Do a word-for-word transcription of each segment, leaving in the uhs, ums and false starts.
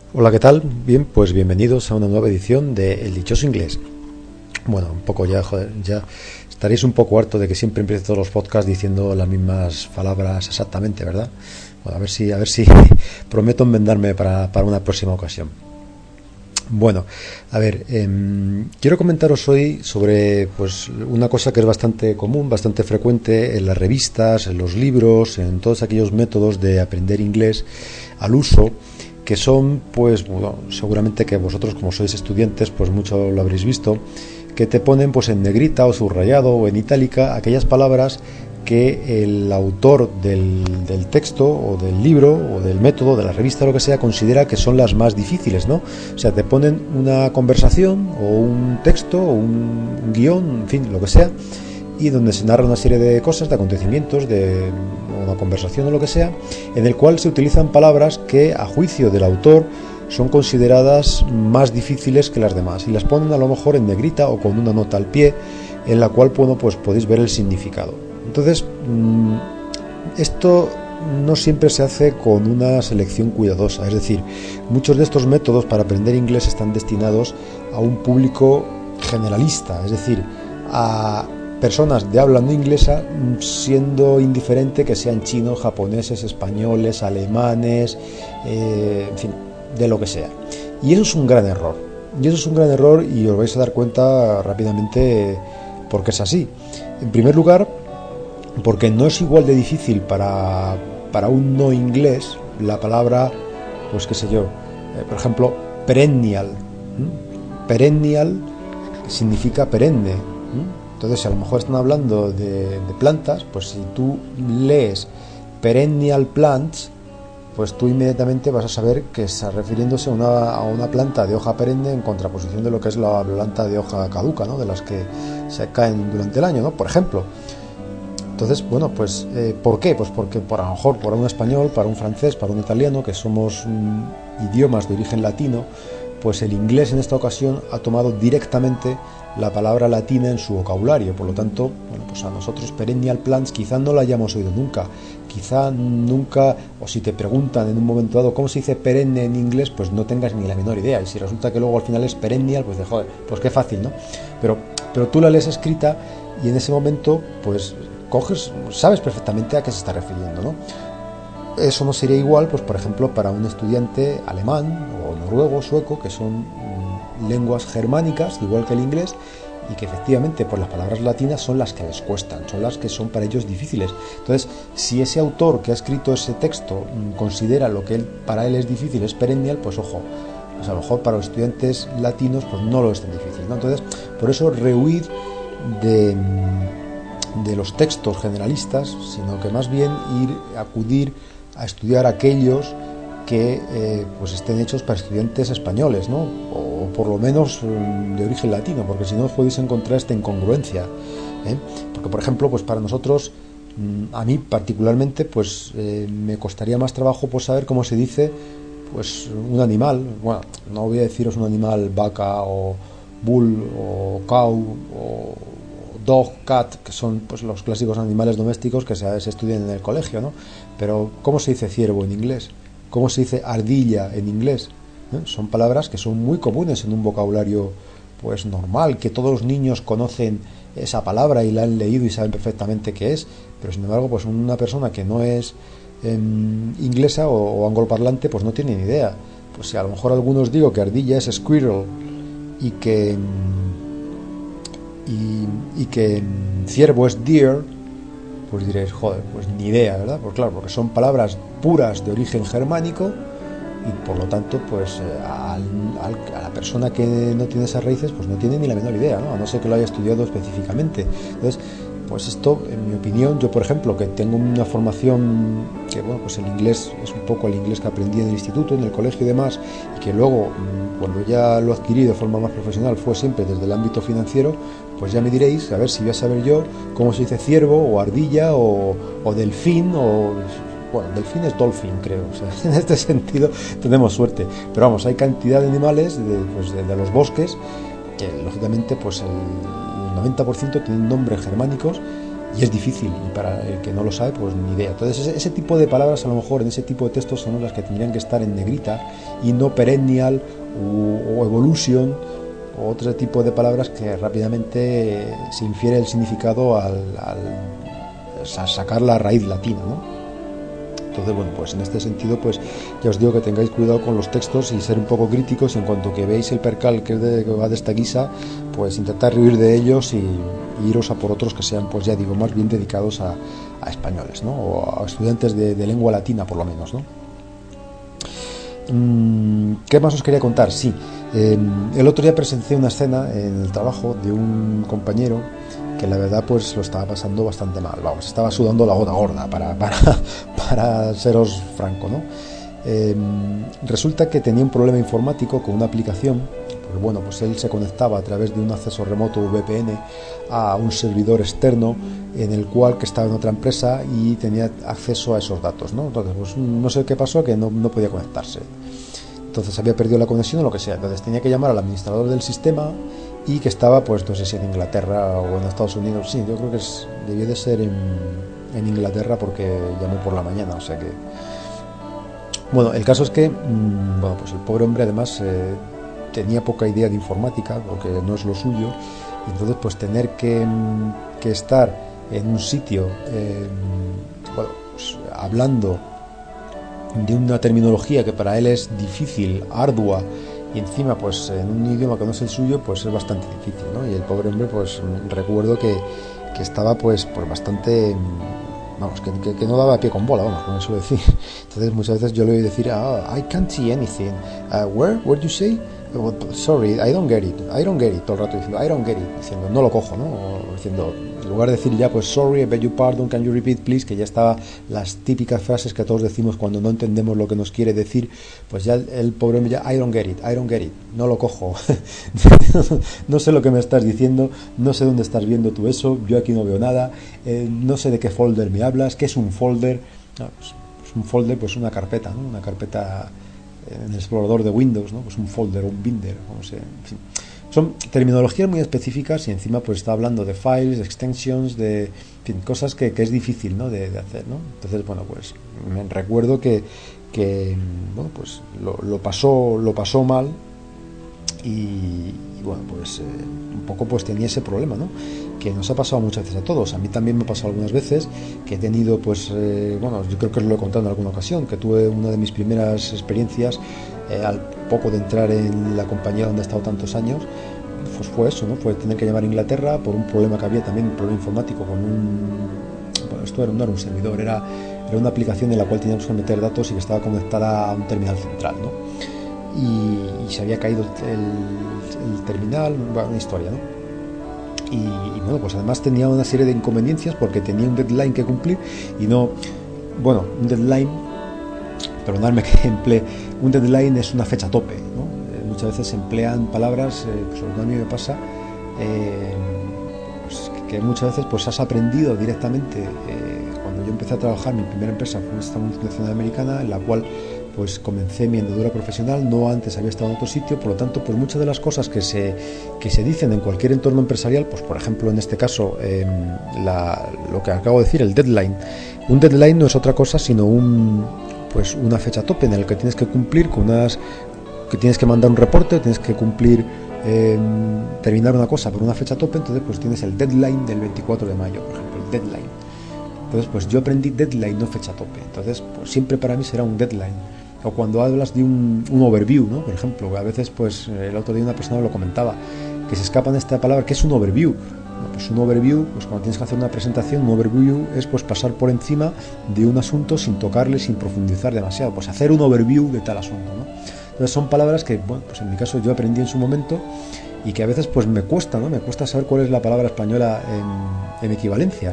Hola, ¿qué tal? Bien, pues bienvenidos a una nueva edición de El Dichoso Inglés. Bueno, un poco ya, joder, ya estaréis un poco harto de que siempre empiezo todos los podcasts diciendo las mismas palabras exactamente, ¿verdad? Bueno, a ver si, a ver si prometo enmendarme para, para una próxima ocasión. Bueno, a ver, eh, quiero comentaros hoy sobre pues una cosa que es bastante común, bastante frecuente en las revistas, en los libros, en todos aquellos métodos de aprender inglés al uso, que son, pues, bueno, seguramente que vosotros, como sois estudiantes, pues mucho lo habréis visto, que te ponen pues en negrita o subrayado o en itálica aquellas palabras que el autor del, del texto o del libro o del método, de la revista o lo que sea, considera que son las más difíciles, ¿no? O sea, te ponen una conversación o un texto o un, un guión, en fin, lo que sea, y donde se narra una serie de cosas, de acontecimientos, de una conversación o lo que sea, en el cual se utilizan palabras que, a juicio del autor, son consideradas más difíciles que las demás, y las ponen a lo mejor en negrita o con una nota al pie, en la cual, bueno, pues podéis ver el significado. Entonces, esto no siempre se hace con una selección cuidadosa, es decir, muchos de estos métodos para aprender inglés están destinados a un público generalista, es decir, a personas de habla no inglesa, siendo indiferente que sean chinos, japoneses, españoles, alemanes, eh, en fin, de lo que sea. Y eso es un gran error, y eso es un gran error y os vais a dar cuenta rápidamente porque es así. En primer lugar, porque no es igual de difícil para, para un no inglés la palabra, pues qué sé yo, eh, por ejemplo, perennial. ¿Mm? Perennial significa perenne. ¿Mm? Entonces, si a lo mejor están hablando de, de plantas, pues si tú lees perennial plants, pues tú inmediatamente vas a saber que está refiriéndose a una, a una planta de hoja perenne en contraposición de lo que es la planta de hoja caduca, ¿no? De las que se caen durante el año, ¿no? Por ejemplo. Entonces, bueno, pues, eh, ¿por qué? Pues porque por, a lo mejor para un español, para un francés, para un italiano, que somos mm, idiomas de origen latino, pues el inglés en esta ocasión ha tomado directamente la palabra latina en su vocabulario. Por lo tanto, bueno, pues a nosotros perennial plants quizá no la hayamos oído nunca, quizá nunca, o si te preguntan en un momento dado cómo se dice perenne en inglés, pues no tengas ni la menor idea. Y si resulta que luego al final es perennial, pues de joder, pues qué fácil, ¿no? Pero, pero tú la lees escrita y en ese momento, pues coges, sabes perfectamente a qué se está refiriendo, ¿no? Eso no sería igual, pues por ejemplo, para un estudiante alemán o noruego, sueco, que son mm, lenguas germánicas, igual que el inglés, y que efectivamente por las palabras latinas son las que les cuestan, son las que son para ellos difíciles. Entonces, si ese autor que ha escrito ese texto mm, considera lo que él, para él es difícil, es perennial, pues ojo, pues a lo mejor para los estudiantes latinos pues no lo es tan difícil, ¿no? Entonces, por eso rehuir de... de los textos generalistas, sino que más bien ir a acudir a estudiar aquellos que eh, pues estén hechos para estudiantes españoles, ¿no? O por lo menos de origen latino, porque si no os podéis encontrar esta incongruencia, ¿eh? Porque por ejemplo, pues para nosotros, a mí particularmente, pues eh, me costaría más trabajo pues saber cómo se dice pues un animal. Bueno, no voy a deciros un animal, vaca o bull o cow o dog, cat, que son pues los clásicos animales domésticos que se, se estudian en el colegio, ¿no? Pero ¿cómo se dice ciervo en inglés? ¿Cómo se dice ardilla en inglés? ¿Eh? Son palabras que son muy comunes en un vocabulario pues normal, que todos los niños conocen esa palabra y la han leído y saben perfectamente qué es, pero sin embargo pues una persona que no es eh, inglesa o, o angloparlante pues no tiene ni idea. Pues si a lo mejor algunos digo que ardilla es squirrel y que Y, y que ciervo es deer, pues diréis, joder, pues ni idea, ¿verdad? Pues claro, porque son palabras puras de origen germánico y por lo tanto, pues al, al, a la persona que no tiene esas raíces, pues no tiene ni la menor idea, ¿no? A no ser que lo haya estudiado específicamente. Entonces, pues esto, en mi opinión, yo por ejemplo, que tengo una formación que, bueno, pues el inglés es un poco el inglés que aprendí en el instituto, en el colegio y demás, y que luego, cuando ya lo adquirí de forma más profesional, fue siempre desde el ámbito financiero, pues ya me diréis, a ver si voy a saber yo cómo se dice ciervo, o ardilla, o, o delfín, o... Bueno, delfín es dolphin, creo. O sea, en este sentido tenemos suerte. Pero vamos, hay cantidad de animales de, pues de, de los bosques que, lógicamente, pues el noventa por ciento tienen nombres germánicos y es difícil, y para el que no lo sabe, pues ni idea. Entonces ese, ese tipo de palabras, a lo mejor en ese tipo de textos, son las que tendrían que estar en negrita y no perennial o, o evolution o otro tipo de palabras que rápidamente se infiere el significado al, al sacar la raíz latina, ¿no? Entonces, bueno, pues en este sentido, pues ya os digo que tengáis cuidado con los textos y ser un poco críticos, y en cuanto que veis el percal que, es de, que va de esta guisa, pues intentar huir de ellos y, y iros a por otros que sean, pues ya digo, más bien dedicados a, a españoles, ¿no? O a estudiantes de, de lengua latina, por lo menos, ¿no? ¿Qué más os quería contar? Sí, eh, el otro día presencié una escena en el trabajo de un compañero que la verdad pues lo estaba pasando bastante mal, vamos, estaba sudando la gota gorda, para, para, para seros franco, ¿no? Eh, resulta que tenía un problema informático con una aplicación, porque bueno, pues él se conectaba a través de un acceso remoto V P N a un servidor externo en el cual que estaba en otra empresa y tenía acceso a esos datos, ¿no? Entonces, pues no sé qué pasó, que no, no podía conectarse. Entonces había perdido la conexión o lo que sea. Entonces tenía que llamar al administrador del sistema y que estaba, pues no sé si en Inglaterra o en Estados Unidos. Sí, yo creo que es, debió de ser en, en Inglaterra porque llamó por la mañana, o sea que... Bueno, el caso es que, mmm, bueno, pues el pobre hombre además eh, tenía poca idea de informática, porque no es lo suyo, y entonces pues tener que, que estar en un sitio, eh, bueno, pues, hablando de una terminología que para él es difícil, ardua, y encima pues en un idioma que no es el suyo, pues es bastante difícil, ¿no? Y el pobre hombre, pues recuerdo que, que estaba pues por bastante, vamos, que, que, que no daba pie con bola, vamos, como suelo decir. Entonces muchas veces yo le voy a decir, ah, I can't see anything, uh, where, where you say, oh, sorry, I don't get it, I don't get it, todo el rato diciendo, I don't get it, diciendo, no lo cojo, ¿no? O diciendo, en lugar de decir ya, pues sorry, I beg your pardon, can you repeat please, que ya estaba las típicas frases que todos decimos cuando no entendemos lo que nos quiere decir, pues ya el, el pobre hombre ya, I don't get it, I don't get it, no lo cojo, no sé lo que me estás diciendo, no sé dónde estás viendo tú eso, yo aquí no veo nada, eh, no sé de qué folder me hablas, qué es un folder. No, pues, pues un folder, pues una carpeta, ¿no? Una carpeta en el explorador de Windows, ¿no? Pues un folder o un binder, no sé, en fin. Son terminologías muy específicas y encima pues está hablando de files, de extensions, de en fin, cosas que, que es difícil, ¿no? de, de hacer, ¿no? Entonces, bueno, pues me recuerdo que, que bueno, pues lo, lo pasó lo pasó mal y, y bueno, pues eh, un poco pues tenía ese problema, ¿no? Que nos ha pasado muchas veces a todos. A mí también me ha pasado algunas veces que he tenido, pues, eh, bueno, yo creo que os lo he contado en alguna ocasión, que tuve una de mis primeras experiencias eh, al poco de entrar en la compañía donde he estado tantos años, pues fue eso, ¿no? Fue tener que llamar a Inglaterra por un problema que había también, un problema informático con un... Bueno, esto era, no era un servidor, era, era una aplicación en la cual teníamos que meter datos y que estaba conectada a un terminal central, ¿no? Y, y se había caído el, el terminal, bueno, una historia, ¿no? Y, y bueno, pues además tenía una serie de inconveniencias porque tenía un deadline que cumplir y no, bueno, un deadline, perdonadme que emplee, un deadline es una fecha tope, ¿no? Eh, muchas veces se emplean palabras, eh, pues a mí me pasa, eh, pues que muchas veces pues has aprendido directamente, eh, cuando yo empecé a trabajar, mi primera empresa fue esta multinacional americana en la cual pues comencé mi andadura profesional, no antes había estado en otro sitio, por lo tanto, pues muchas de las cosas que se, que se dicen en cualquier entorno empresarial, pues por ejemplo en este caso, eh, la, lo que acabo de decir, el deadline, un deadline no es otra cosa sino un, pues una fecha tope en la que tienes que cumplir con unas, que tienes que mandar un reporte, tienes que cumplir, eh, terminar una cosa por una fecha tope, entonces pues tienes el deadline del veinticuatro de mayo, por ejemplo, el deadline. Entonces pues yo aprendí deadline, no fecha tope, entonces pues siempre para mí será un deadline. O cuando hablas de un, un overview, ¿no? Por ejemplo, a veces, pues, el otro día una persona lo comentaba, que se escapan de esta palabra, que es un overview. Bueno, pues un overview, pues cuando tienes que hacer una presentación, un overview es pues pasar por encima de un asunto sin tocarle, sin profundizar demasiado, pues hacer un overview de tal asunto, ¿no? Entonces son palabras que, bueno, pues en mi caso yo aprendí en su momento y que a veces pues me cuesta, ¿no? Me cuesta saber cuál es la palabra española en, en equivalencia.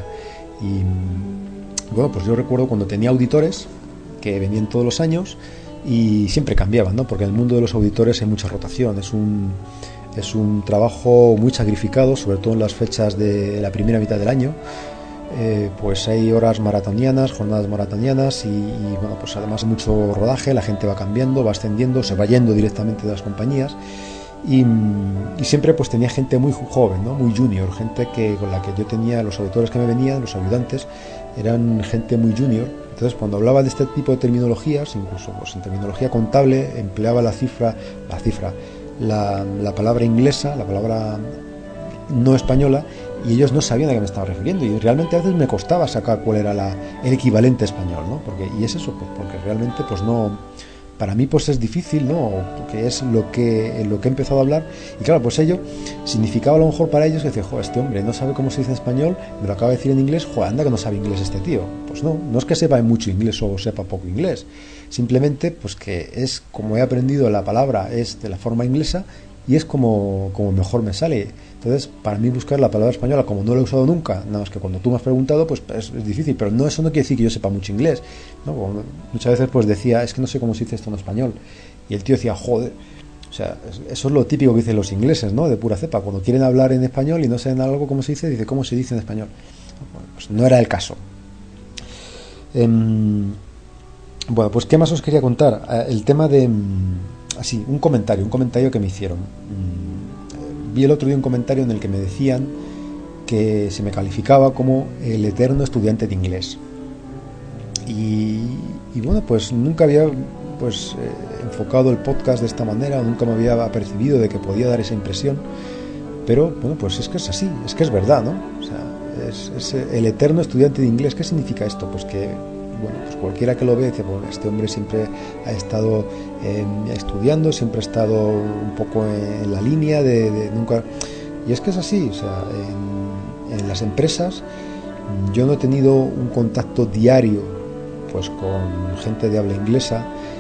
Y bueno, pues yo recuerdo cuando tenía auditores que venían todos los años y siempre cambiaban, ¿no? Porque en el mundo de los auditores hay mucha rotación, es un, es un trabajo muy sacrificado, sobre todo en las fechas de la primera mitad del año, eh, pues hay horas maratonianas, jornadas maratonianas y, y bueno, pues además hay mucho rodaje, la gente va cambiando, va ascendiendo, se va yendo directamente de las compañías y, y siempre pues tenía gente muy joven, ¿no? Muy junior, gente que con la que yo tenía, los auditores que me venían, los ayudantes, eran gente muy junior. Entonces cuando hablaba de este tipo de terminologías, incluso pues en terminología contable, empleaba la cifra, la cifra, la, la palabra inglesa, la palabra no española, y ellos no sabían a qué me estaba refiriendo, y realmente a veces me costaba sacar cuál era la, el equivalente español, ¿no? Porque, y es eso, pues porque realmente pues no, para mí pues es difícil, ¿no? Porque es lo que, lo que he empezado a hablar, y claro, pues ello significaba a lo mejor para ellos que decía, joder, este hombre no sabe cómo se dice en español, me lo acaba de decir en inglés, joder, anda que no sabe inglés este tío. Pues no, no es que sepa mucho inglés o sepa poco inglés, simplemente pues que es como he aprendido la palabra, es de la forma inglesa, y es como, como mejor me sale. Entonces, para mí buscar la palabra española, como no la he usado nunca, nada más que cuando tú me has preguntado, pues es, es difícil, pero no, eso no quiere decir que yo sepa mucho inglés, ¿no? Como muchas veces pues decía, es que no sé cómo se dice esto en español, y el tío decía, joder, o sea, eso es lo típico que dicen los ingleses, ¿no? De pura cepa, cuando quieren hablar en español y no saben algo cómo se dice, dice, ¿cómo se dice en español? Bueno, pues no era el caso. Eh, bueno, pues ¿qué más os quería contar? Eh, el tema de... Así, un comentario, un comentario que me hicieron. Vi el otro día un comentario en el que me decían que se me calificaba como el eterno estudiante de inglés. Y, y bueno, pues nunca había pues eh, enfocado el podcast de esta manera, nunca me había apercibido de que podía dar esa impresión. Pero bueno, pues es que es así, es que es verdad, ¿no? O sea, es, es el eterno estudiante de inglés. ¿Qué significa esto? Pues que bueno, pues cualquiera que lo ve dice, bueno, este hombre siempre ha estado eh, estudiando, siempre ha estado un poco en la línea de, de nunca... Y es que es así, o sea, en, en las empresas yo no he tenido un contacto diario pues con gente de habla inglesa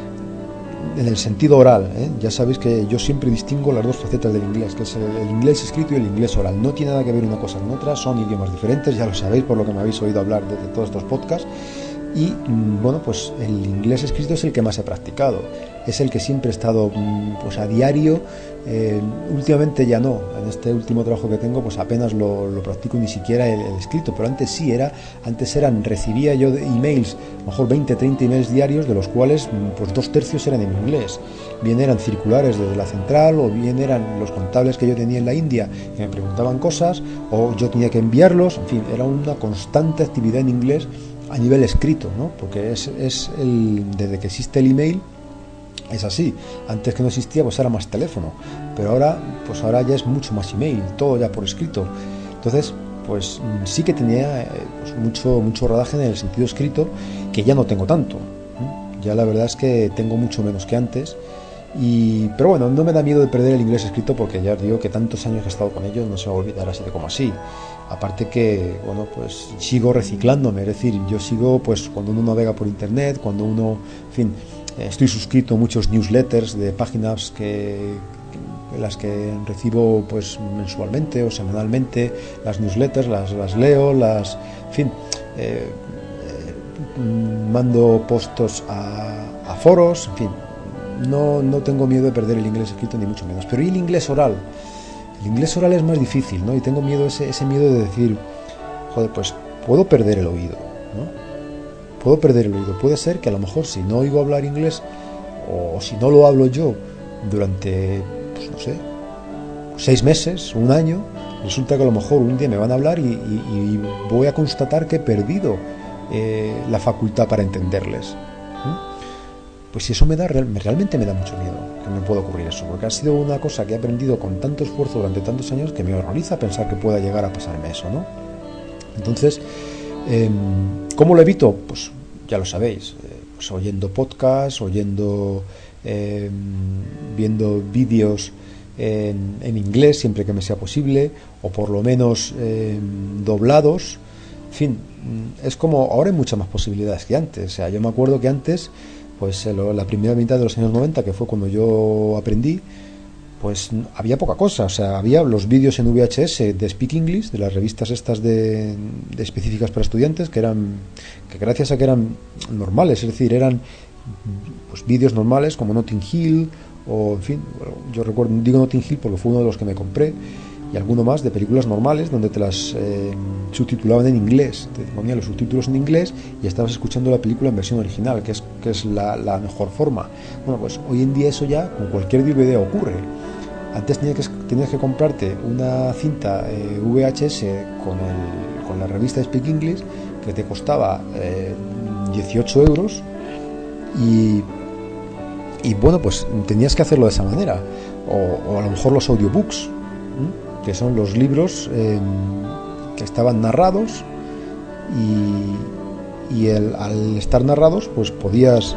en el sentido oral, ¿eh? Ya sabéis que yo siempre distingo las dos facetas del inglés, que es el, el inglés escrito y el inglés oral. No tiene nada que ver una cosa con otra, son idiomas diferentes, ya lo sabéis por lo que me habéis oído hablar desde todos estos podcasts. Y bueno, pues el inglés escrito es el que más he practicado, es el que siempre he estado pues a diario. Eh, últimamente ya no, en este último trabajo que tengo pues apenas lo, lo practico, ni siquiera el, el escrito, pero antes sí era, antes eran, recibía yo de emails, a lo mejor veinte, treinta emails diarios, de los cuales pues dos tercios eran en inglés, bien eran circulares desde la central, o bien eran los contables que yo tenía en la India que me preguntaban cosas, o yo tenía que enviarlos, en fin, era una constante actividad en inglés a nivel escrito, ¿no? Porque es, es el, desde que existe el email es así. Antes que no existía pues era más teléfono, pero ahora pues ahora ya es mucho más email, todo ya por escrito. Entonces pues sí que tenía eh, pues, mucho mucho rodaje en el sentido escrito, que ya no tengo tanto, ¿eh? Ya la verdad es que tengo mucho menos que antes. Y, pero bueno, no me da miedo de perder el inglés escrito, porque ya os digo que tantos años que he estado con ellos no se va a olvidar así de como así. Aparte que, bueno, pues sigo reciclándome, es decir, yo sigo, pues cuando uno navega por internet, cuando uno, en fin, estoy suscrito a muchos newsletters de páginas que, que las que recibo pues mensualmente o semanalmente, las newsletters, las, las leo, las, en fin, eh, eh, mando postos a, a foros, en fin. No, no tengo miedo de perder el inglés escrito, ni mucho menos. Pero ¿y el inglés oral? El inglés oral es más difícil, ¿no? Y tengo miedo, ese, ese miedo de decir, joder, pues puedo perder el oído, ¿no? Puedo perder el oído. Puede ser que a lo mejor si no oigo hablar inglés, o si no lo hablo yo durante, pues no sé, seis meses, un año, resulta que a lo mejor un día me van a hablar y, y, y voy a constatar que he perdido eh, la facultad para entenderles, ¿eh? Pues si eso me da, realmente me da mucho miedo que me pueda ocurrir eso, porque ha sido una cosa que he aprendido con tanto esfuerzo durante tantos años que me horroriza pensar que pueda llegar a pasarme eso, ¿no? Entonces, eh, ¿cómo lo evito? Pues ya lo sabéis, eh, pues oyendo podcasts, oyendo, eh, viendo vídeos en, en inglés siempre que me sea posible, o por lo menos eh, doblados. En fin, es como, ahora hay muchas más posibilidades que antes. O sea, yo me acuerdo que antes, pues la primera mitad de los años noventa, que fue cuando yo aprendí, pues había poca cosa. O sea, había los vídeos en V H S de Speak English, de las revistas estas de, de específicas para estudiantes, que eran, que gracias a que eran normales, es decir, eran pues vídeos normales como Notting Hill, o en fin, yo recuerdo, digo Notting Hill porque fue uno de los que me compré, y alguno más de películas normales donde te las eh, subtitulaban en inglés, te ponían los subtítulos en inglés y estabas escuchando la película en versión original, que es, que es la, la mejor forma. Bueno, pues hoy en día eso ya con cualquier D V D ocurre. Antes tenías que, tenías que comprarte una cinta eh, V H S con, el, con la revista Speak English, que te costaba eh, dieciocho euros, y, y bueno, pues tenías que hacerlo de esa manera. O, o a lo mejor los audiobooks, ¿eh? que son los libros eh, que estaban narrados, y, y el, al estar narrados pues podías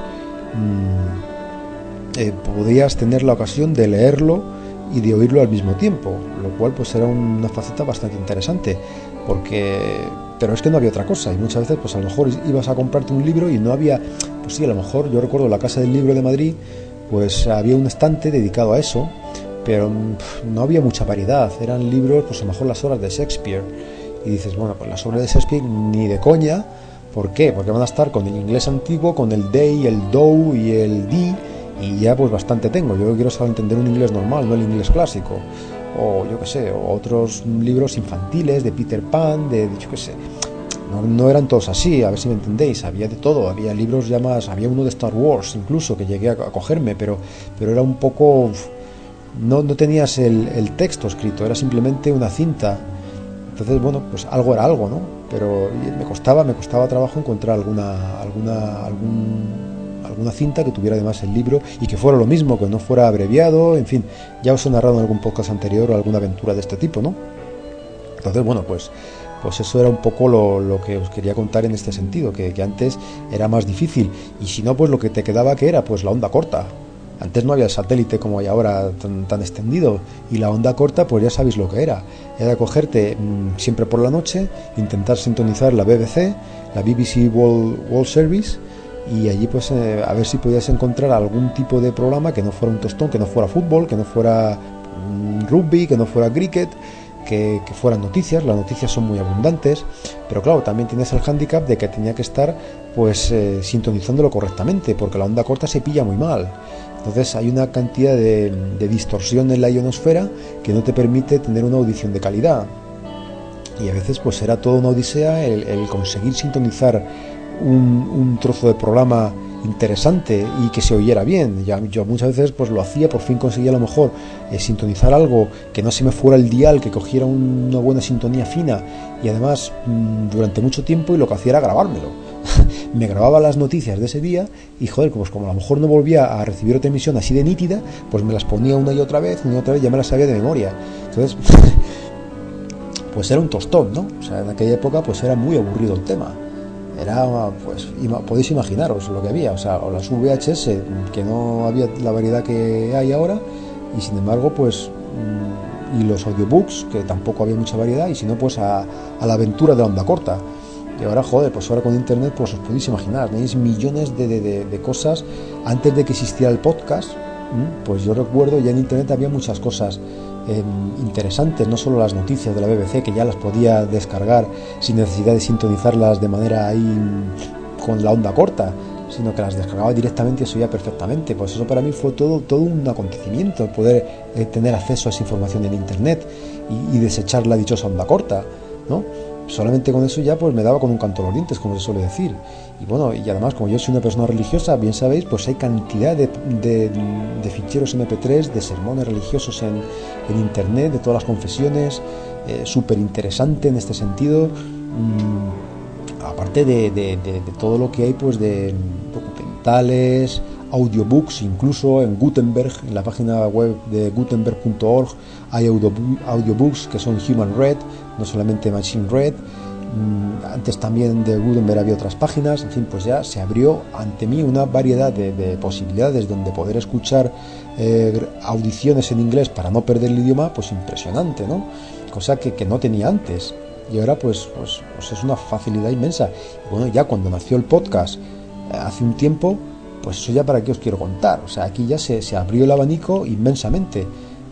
mmm, eh, podías tener la ocasión de leerlo y de oírlo al mismo tiempo, lo cual pues era una faceta bastante interesante, porque pero es que no había otra cosa, y muchas veces pues a lo mejor ibas a comprarte un libro y no había, pues sí, a lo mejor yo recuerdo la Casa del Libro de Madrid, pues había un estante dedicado a eso, pero pff, no había mucha variedad, eran libros, pues a lo mejor las obras de Shakespeare, y dices, bueno, pues las obras de Shakespeare ni de coña. ¿Por qué? Porque van a estar con el inglés antiguo, con el they, el do y el di, y ya pues bastante tengo. Yo quiero saber entender un inglés normal, no el inglés clásico, o yo qué sé, o otros libros infantiles de Peter Pan, de yo qué sé. No, no eran todos así, a ver si me entendéis, había de todo, había libros ya más, había uno de Star Wars incluso, que llegué a, a cogerme, pero, pero era un poco, no, no tenías el, el texto escrito, era simplemente una cinta. Entonces, bueno, pues algo era algo, ¿no? Pero me costaba, me costaba trabajo encontrar alguna, alguna, algún, alguna cinta que tuviera además el libro y que fuera lo mismo, que no fuera abreviado, en fin, ya os he narrado en algún podcast anterior alguna aventura de este tipo, ¿no? Entonces, bueno, pues, pues eso era un poco lo, lo que os quería contar en este sentido, que, que antes era más difícil, y si no, pues lo que te quedaba que era, pues la onda corta. Antes no había el satélite como hay ahora tan, tan extendido, y la onda corta pues ya sabéis lo que era. Era cogerte mmm, siempre por la noche, intentar sintonizar la B B C, la B B C World, World Service, y allí pues eh, a ver si podías encontrar algún tipo de programa que no fuera un tostón, que no fuera fútbol, que no fuera mmm, rugby, que no fuera cricket, que, que fueran noticias. Las noticias son muy abundantes, pero claro, también tienes el hándicap de que tenía que estar pues eh, sintonizándolo correctamente, porque la onda corta se pilla muy mal. Entonces hay una cantidad de, de distorsión en la ionosfera que no te permite tener una audición de calidad, y a veces pues era toda una odisea el, el conseguir sintonizar un, un trozo de programa interesante y que se oyera bien. Ya, yo muchas veces pues lo hacía, por fin conseguía a lo mejor eh, sintonizar algo que no se me fuera el dial, que cogiera un, una buena sintonía fina, y además mmm, durante mucho tiempo, y lo que hacía era grabármelo. Me grababa las noticias de ese día y joder, pues como a lo mejor no volvía a recibir otra emisión así de nítida, pues me las ponía una y otra vez, una y otra vez, ya me las sabía de memoria. Entonces pues era un tostón, ¿no? O sea, en aquella época pues era muy aburrido el tema. Era, pues, ima, podéis imaginaros lo que había, o sea, o las V H S, que no había la variedad que hay ahora, y sin embargo, pues, y los audiobooks, que tampoco había mucha variedad, y si no, pues a, a la aventura de la onda corta. Y ahora, joder, pues ahora con internet, pues os podéis imaginar, tenéis millones de, de, de, de cosas. Antes de que existiera el podcast, pues yo recuerdo, ya en internet había muchas cosas eh, interesantes, no solo las noticias de la B B C, que ya las podía descargar sin necesidad de sintonizarlas de manera ahí con la onda corta, sino que las descargaba directamente y se oía perfectamente. Pues eso para mí fue todo, todo un acontecimiento, poder eh, tener acceso a esa información en internet y, y desechar la dichosa onda corta, ¿no? Solamente con eso ya pues me daba con un canto a los dientes, como se suele decir. Y bueno, y además, como yo soy una persona religiosa, bien sabéis, pues hay cantidad de, de, de ficheros eme pe tres, de sermones religiosos en, en internet, de todas las confesiones, eh, súper interesante en este sentido. Mm, aparte de, de, de, de todo lo que hay pues de documentales, audiobooks, incluso en Gutenberg, en la página web de gutenberg punto org hay audiobooks que son human read, no solamente machine read. Antes también de Gutenberg había otras páginas, en fin, pues ya se abrió ante mí una variedad de, de posibilidades donde poder escuchar eh, audiciones en inglés para no perder el idioma, pues impresionante, ¿no? Cosa que, que no tenía antes, y ahora pues, pues, pues es una facilidad inmensa. Y bueno, ya cuando nació el podcast eh, hace un tiempo, pues eso ya para qué os quiero contar. O sea, aquí ya se, se abrió el abanico inmensamente.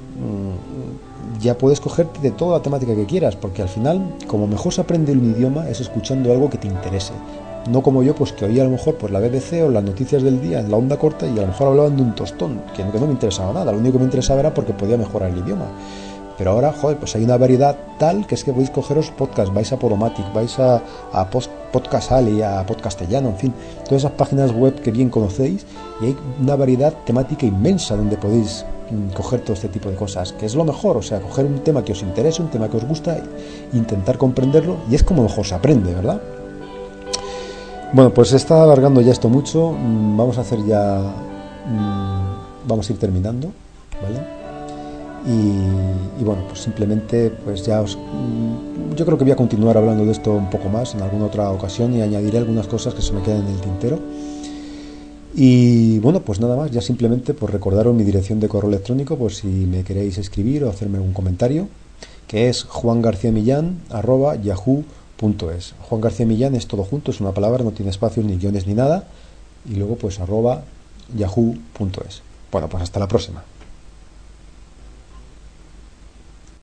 Mm, ya puedes cogerte de toda la temática que quieras, porque al final, como mejor se aprende un idioma, es escuchando algo que te interese. No como yo, pues que oía a lo mejor pues la B B C o las noticias del día en la onda corta, y a lo mejor hablaban de un tostón, que, que no me interesaba nada. Lo único que me interesaba era porque podía mejorar el idioma. Pero ahora, joder, pues hay una variedad tal que es que podéis cogeros podcast, vais a Podomatic, vais a, a post, Podcast Ali, a Podcastellano, en fin, todas esas páginas web que bien conocéis, y hay una variedad temática inmensa donde podéis mm, coger todo este tipo de cosas, que es lo mejor, o sea, coger un tema que os interese, un tema que os gusta, intentar comprenderlo, y es como mejor se aprende, ¿verdad? Bueno, pues se está alargando ya esto mucho, mm, vamos a hacer ya, mm, vamos a ir terminando, ¿vale? Y, y bueno, pues simplemente, pues ya os, mm, yo creo que voy a continuar hablando de esto un poco más en alguna otra ocasión y añadiré algunas cosas que se me queden en el tintero. Y bueno, pues nada más, ya simplemente por recordaros mi dirección de correo electrónico, por si me queréis escribir o hacerme algún comentario, que es juangarciamillán arroba yahoo punto es. Juan García Millán es todo junto, es una palabra, no tiene espacios ni guiones ni nada, y luego pues arroba yahoo punto es. Bueno, pues hasta la próxima.